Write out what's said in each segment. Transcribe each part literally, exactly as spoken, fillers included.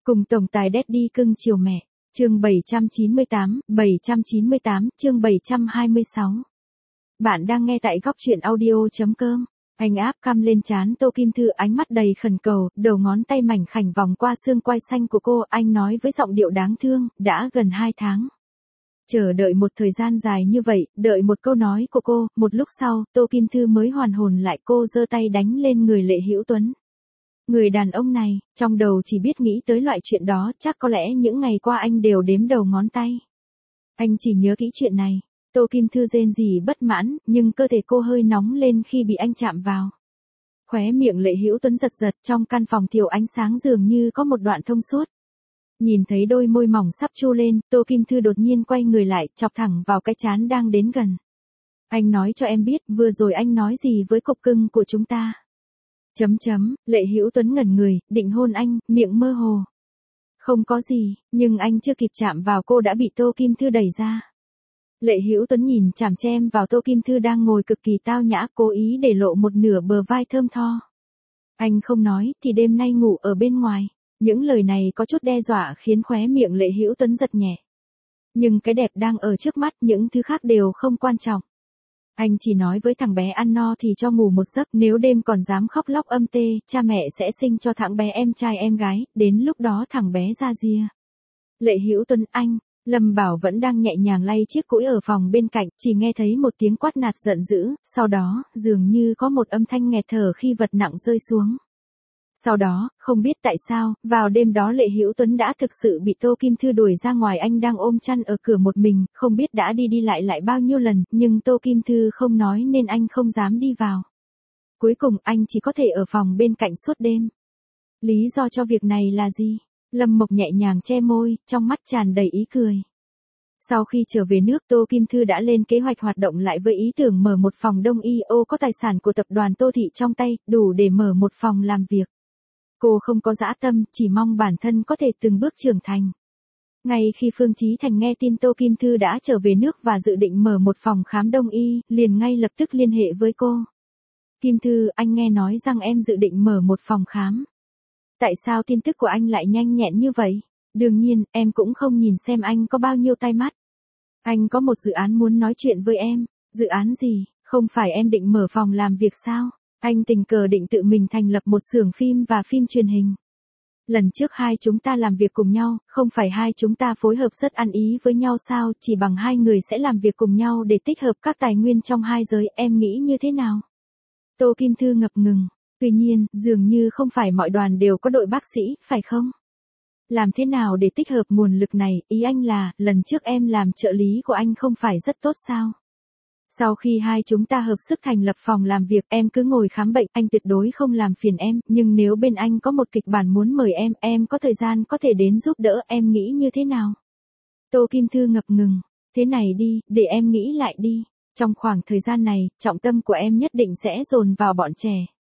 Cùng tổng tài Daddy cưng chiều mẹ. Chương bảy trăm chín mươi tám, bảy trăm chín mươi tám, chương bảy trăm hai mươi sáu. Bạn đang nghe tại góc truyện audio chấm com. Anh áp cam lên trán Tô Kim Thư, ánh mắt đầy khẩn cầu, đầu ngón tay mảnh khảnh vòng qua xương quai xanh của cô, anh nói với giọng điệu đáng thương, đã gần hai tháng. Chờ đợi một thời gian dài như vậy, đợi một câu nói của cô, một lúc sau, Tô Kim Thư mới hoàn hồn lại, cô giơ tay đánh lên người Lệ Hữu Tuấn. Người đàn ông này, trong đầu chỉ biết nghĩ tới loại chuyện đó, chắc có lẽ những ngày qua anh đều đếm đầu ngón tay. Anh chỉ nhớ kỹ chuyện này. Tô Kim Thư rên rỉ bất mãn, nhưng cơ thể cô hơi nóng lên khi bị anh chạm vào. Khóe miệng Lệ Hữu Tuấn giật giật, trong căn phòng thiểu ánh sáng dường như có một đoạn thông suốt. Nhìn thấy đôi môi mỏng sắp chu lên, Tô Kim Thư đột nhiên quay người lại, chọc thẳng vào cái trán đang đến gần. Anh nói cho em biết, vừa rồi anh nói gì với cục cưng của chúng ta. Chấm chấm, Lệ Hữu Tuấn ngẩn người, định hôn anh, miệng mơ hồ. Không có gì, nhưng anh chưa kịp chạm vào cô đã bị Tô Kim Thư đẩy ra. Lệ Hữu Tuấn nhìn chằm chằm vào Tô Kim Thư đang ngồi cực kỳ tao nhã, cố ý để lộ một nửa bờ vai thơm tho. Anh không nói, thì đêm nay ngủ ở bên ngoài. Những lời này có chút đe dọa khiến khóe miệng Lệ Hữu Tuấn giật nhẹ. Nhưng cái đẹp đang ở trước mắt, những thứ khác đều không quan trọng. Anh chỉ nói với thằng bé ăn no thì cho ngủ một giấc, nếu đêm còn dám khóc lóc âm tê, cha mẹ sẽ sinh cho thằng bé em trai em gái, đến lúc đó thằng bé ra ria. Lệ Hữu Tuấn anh, Lâm Bảo vẫn đang nhẹ nhàng lay chiếc cũi ở phòng bên cạnh, chỉ nghe thấy một tiếng quát nạt giận dữ, sau đó, dường như có một âm thanh nghẹt thở khi vật nặng rơi xuống. Sau đó, không biết tại sao, vào đêm đó Lệ Hữu Tuấn đã thực sự bị Tô Kim Thư đuổi ra ngoài, anh đang ôm chăn ở cửa một mình, không biết đã đi đi lại lại bao nhiêu lần, nhưng Tô Kim Thư không nói nên anh không dám đi vào. Cuối cùng anh chỉ có thể ở phòng bên cạnh suốt đêm. Lý do cho việc này là gì? Lâm Mộc nhẹ nhàng che môi, trong mắt tràn đầy ý cười. Sau khi trở về nước, Tô Kim Thư đã lên kế hoạch hoạt động lại với ý tưởng mở một phòng đông y ô có tài sản của tập đoàn Tô Thị trong tay, đủ để mở một phòng làm việc. Cô không có dã tâm, chỉ mong bản thân có thể từng bước trưởng thành. Ngay khi Phương Chí Thành nghe tin Tô Kim Thư đã trở về nước và dự định mở một phòng khám đông y, liền ngay lập tức liên hệ với cô. Kim Thư, anh nghe nói rằng em dự định mở một phòng khám. Tại sao tin tức của anh lại nhanh nhẹn như vậy? Đương nhiên, em cũng không nhìn xem anh có bao nhiêu tai mắt. Anh có một dự án muốn nói chuyện với em. Dự án gì? Không phải em định mở phòng làm việc sao? Anh tình cờ định tự mình thành lập một xưởng phim và phim truyền hình. Lần trước hai chúng ta làm việc cùng nhau, không phải hai chúng ta phối hợp rất ăn ý với nhau sao, chỉ bằng hai người sẽ làm việc cùng nhau để tích hợp các tài nguyên trong hai giới, em nghĩ như thế nào? Tô Kim Thư ngập ngừng, tuy nhiên, dường như không phải mọi đoàn đều có đội bác sĩ, phải không? Làm thế nào để tích hợp nguồn lực này, ý anh là, lần trước em làm trợ lý của anh không phải rất tốt sao? Sau khi hai chúng ta hợp sức thành lập phòng làm việc, em cứ ngồi khám bệnh, anh tuyệt đối không làm phiền em, nhưng nếu bên anh có một kịch bản muốn mời em, em có thời gian có thể đến giúp đỡ, em nghĩ như thế nào? Tô Kim Thư ngập ngừng, thế này đi, để em nghĩ lại đi, trong khoảng thời gian này, trọng tâm của em nhất định sẽ dồn vào bọn trẻ.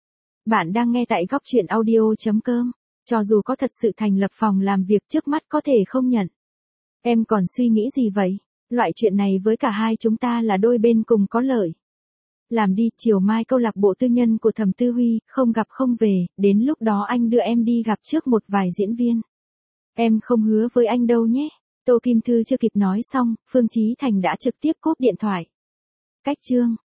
Bạn đang nghe tại góc truyện audio chấm com, cho dù có thật sự thành lập phòng làm việc trước mắt có thể không nhận. Em còn suy nghĩ gì vậy? Loại chuyện này với cả hai chúng ta là đôi bên cùng có lợi. Làm đi, chiều mai câu lạc bộ tư nhân của Thẩm Tư Huy, không gặp không về, đến lúc đó anh đưa em đi gặp trước một vài diễn viên. Em không hứa với anh đâu nhé. Tô Kim Thư chưa kịp nói xong, Phương Chí Thành đã trực tiếp cúp điện thoại. Cách chương